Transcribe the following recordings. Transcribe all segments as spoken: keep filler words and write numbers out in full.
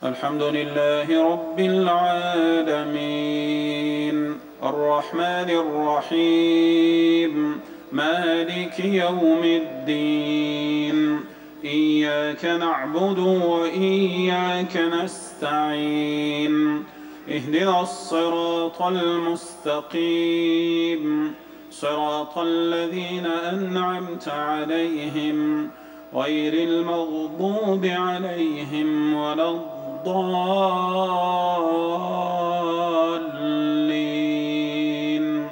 الحمد لله رب العالمين الرحمن الرحيم مالك يوم الدين إياك نعبد وإياك نستعين اهدنا الصراط المستقيم صراط الذين أنعمت عليهم غير المغضوب عليهم ولا الضالين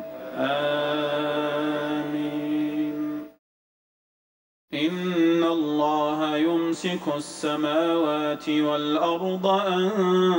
آمين. إن الله يمسك السماوات والأرض أن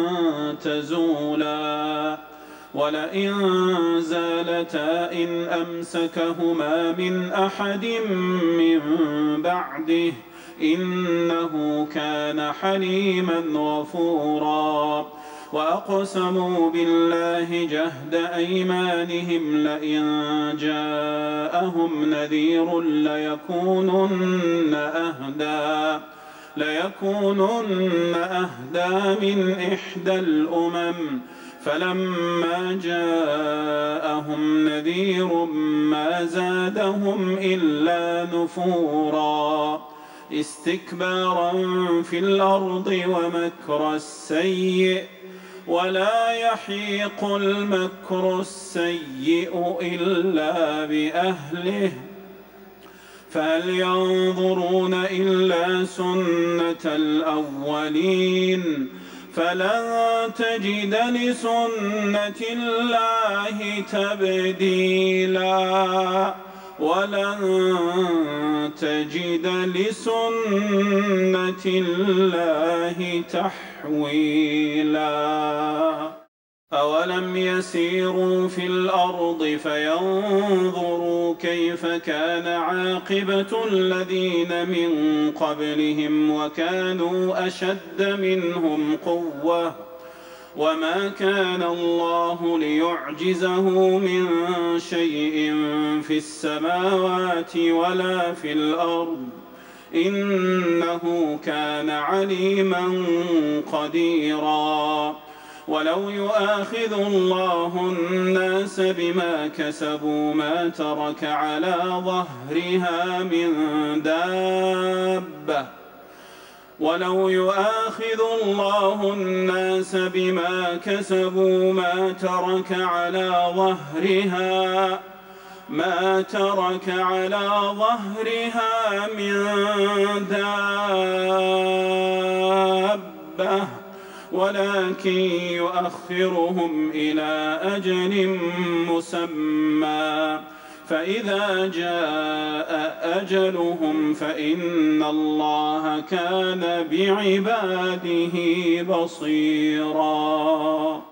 تزولا ولئن زالتا إن أمسكهما من أحد من بعده إنه كان حليما غفورا. وأقسموا بالله جهد أيمانهم لئن جاءهم نذير ليكونن أهدى ليكونن أهدى من إحدى الأمم فلما جاءهم نذير ما زادهم إلا نفورا استكبارا في الأرض ومكر السيء ولا يحيق المكر السيء إلا بأهله فهل ينظرون إلا سنة الأولين فلن تجد لسنة الله تبديلا ولن تجد لسنة الله تحويلا. أولم يسيروا في الأرض فينظروا كيف كان عاقبة الذين من قبلهم وكانوا أشد منهم قوة وما كان الله ليعجزه من شيء في السماوات ولا في الأرض إنه كان عليما قديرا. ولو يؤاخذ الله الناس بما كسبوا ما ترك على ظهرها من دابة ولو يؤاخذ الله الناس بما كسبوا ما ترك على ظهرها ما ترك على ظهرها من دابة ولكن يؤخرهم إلى أجل مسمى فإذا جاء أجلهم فإن الله كان بعباده بصيراً.